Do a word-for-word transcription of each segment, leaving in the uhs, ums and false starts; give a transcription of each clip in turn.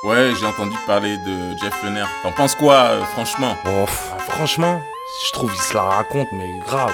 Ouais, j'ai entendu parler de Jeff Lenner. T'en penses quoi, euh, franchement? Oh, pff, franchement, je trouve qu'il se la raconte, mais grave.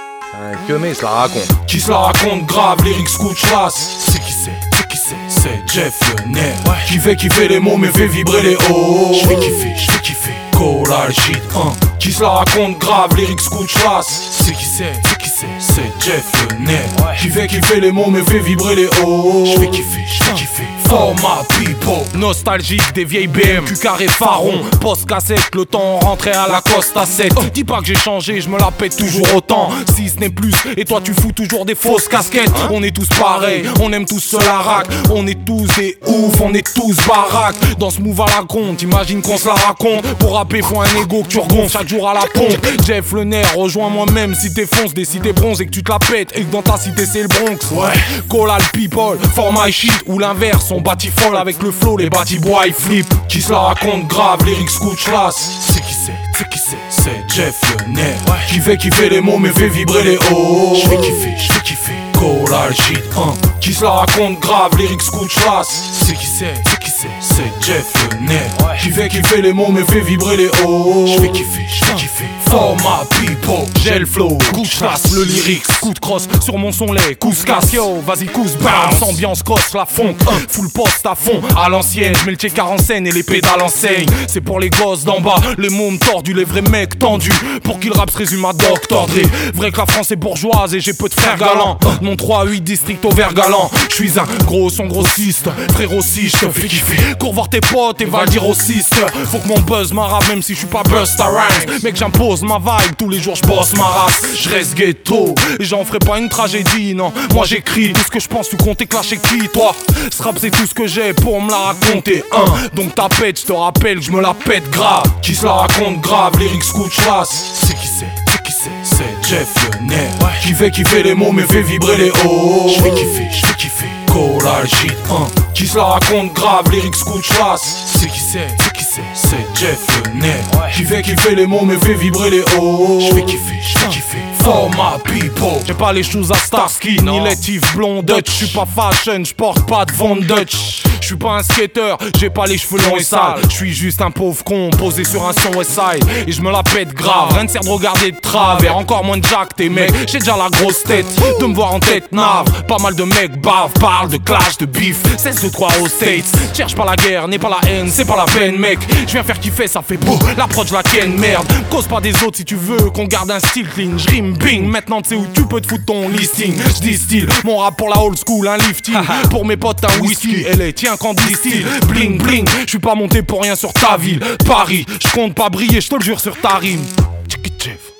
Un que mais il se la raconte. Qui se la raconte grave, lyrics coup de chasse. C'est qui c'est, c'est qui c'est, c'est Jeff Lenner. Ouais. Qui fait kiffer les mots mais fait vibrer les hauts. Je fais kiffer, je fais kiffer. Cola shit, hein. Qui se la raconte grave, lyrics coup de chasse. C'est qui c'est, c'est qui c'est, c'est Jeff Lenner. Ouais. Qui fait kiffer les mots mais fait vibrer les hauts. Je fais kiffer, je fais kiffer. Format people, nostalgique des vieilles B M, cul carré faron, post cassette, le temps rentrait à la Costa sept. Oh. Dis pas que j'ai changé, je me la pète toujours autant, si ce n'est plus, et toi tu fous toujours des fausses casquettes. On est tous pareils, on aime tous se la rac, on est tous des ouf, on est tous baraques. Dans ce move à la compte, imagine qu'on se la raconte. Pour rapper faut un ego que tu regonfles chaque jour à la pompe. Jeff Lenner, rejoins moi-même si t'es fonce, des cités bronze et que tu te la pètes et que dans ta cité c'est le Bronx. Ouais, Cola people, format shit ou l'inverse. On bâtit folle avec le flow, les bâtis bois ils flip. Qui se la raconte grave, lyrics coup de chasse. C'est qui c'est, c'est qui c'est, c'est Jeff Lenner. Ouais. Qui fait kiffer les mots mais fait vibrer les hauts. Je fais kiffer, je fais kiffer. Cola shit, hein. Qui se la raconte grave, lyrics coup de chasse. C'est qui c'est, c'est qui c'est, c'est Jeff Lenner. Ouais. Qui fait kiffer les mots mais fait vibrer les hauts. Je fais kiffer, je fais kiffer. Format people, j'ai le flow, coup de chasse, le lyrics, coup de crosse sur mon son lait, cousse casse, yo, vas-y cousse, bounce, ambiance crosse, la funk, full poste à fond, à l'ancienne, j'mets le check en scène et les pédales enseigne. C'est pour les gosses d'en bas, les mômes tordus, les vrais mecs tendus, pour qu'ils rap se résume à docteur Dre. Vrai que la France est bourgeoise et j'ai peu de frères galants, mon trois huit district au vert galant. J'suis un gros son grossiste, frérot si j'te fais kiffer, cours voir tes potes et va le dire aux sisters. Faut que mon buzz m'arrave même si j'suis pas Busta Rhymes, mec j'impose ma vibe, tous les jours j'bosse ma race. J'reste ghetto, et j'en ferai pas une tragédie, non. Moi j'écris tout ce que j'pense, tu comptes clasher qui, toi? Ce rap c'est tout ce que j'ai pour me la raconter, hein. Donc ta pète, j'te rappelle que j'me la pète grave. Qui se la raconte grave, lyrics coup de chasse. C'est qui c'est, c'est qui c'est, c'est Jeff Lenner. Ouais. Qui fait kiffer les mots mais fait vibrer les hauts. J'fais kiffer, j'fais kiffer. Cola shit, hein. Qui se la raconte grave, lyrics coup de chasse. C'est qui c'est, c'est qui c'est, c'est Jeff Lenner. Ouais. Qui fait kiffer les mots mais fait vibrer les hauts. J'fais kiffer, j'fais kiffer. Format people, j'ai pas les choses à Starsky, ni les tifs blond Dutch. J'suis pas fashion, j'porte pas de Von Dutch. J'suis pas un skater, j'ai pas les cheveux longs et sales. J'suis juste un pauvre con posé sur un son Westside. Et j'me la pète grave, rien ne sert de regarder de travers. Encore moins de Jack tes mecs, j'ai déjà la grosse tête de me voir en tête nave. Pas mal de mecs bavent, parlent de clash, de beef, seize de trois aux States. Cherche pas la guerre, n'est pas la haine, c'est pas la peine mec. J'viens faire kiffer, ça fait beau, l'approche la ken, merde. Cause pas des autres si tu veux qu'on garde un style clean. J'rime bing, maintenant tu sais où tu peux te foutre ton listing. J'distille mon rap pour la old school, un lifting. Pour mes potes un whisky, elle est tiens quand distille. Bling bling, j'suis pas monté pour rien sur ta ville. Paris, j'compte pas briller, j'te le jure sur ta rime. Tchiki Jeff, uh.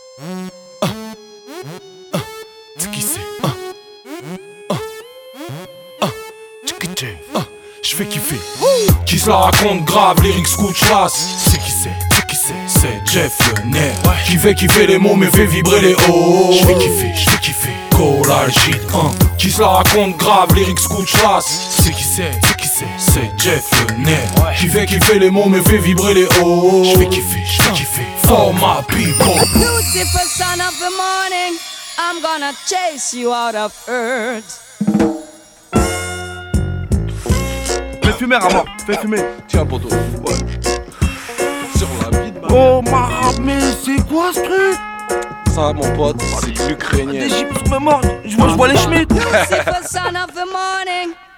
Uh. Uh. Tchiki c'est, uh. Uh. Uh. Tchiki Jeff, uh. J'fais kiffer. Qui se la raconte grave, lyrics coup de chasse. C'est qui c'est, c'est qui c'est, c'est Jeff Lenner. Ouais. Qui fait kiffer les mots mais fait vibrer les hauts. J'fais kiffer, j'fais kiffer. Cola shit, hein. Qui se la raconte grave, lyrics coup de chasse. C'est qui c'est, c'est qui c'est, c'est Jeff Lenner. Ouais. Qui fait kiffer les mots mais fait vibrer les hauts. J'fais kiffer, j'fais kiffer. Format people. Lucifer, son of the morning, I'm gonna chase you out of earth. Fais fumer à mort, fais fumer. Tiens poteau. Ouais. Sur la vie de ma... Oh ma mais c'est quoi ce truc? Ça mon pote, c'est l'Ukrainien. Des chips sur ma mort, je vois, je vois les Schmitt. Lucifer, son of the morning,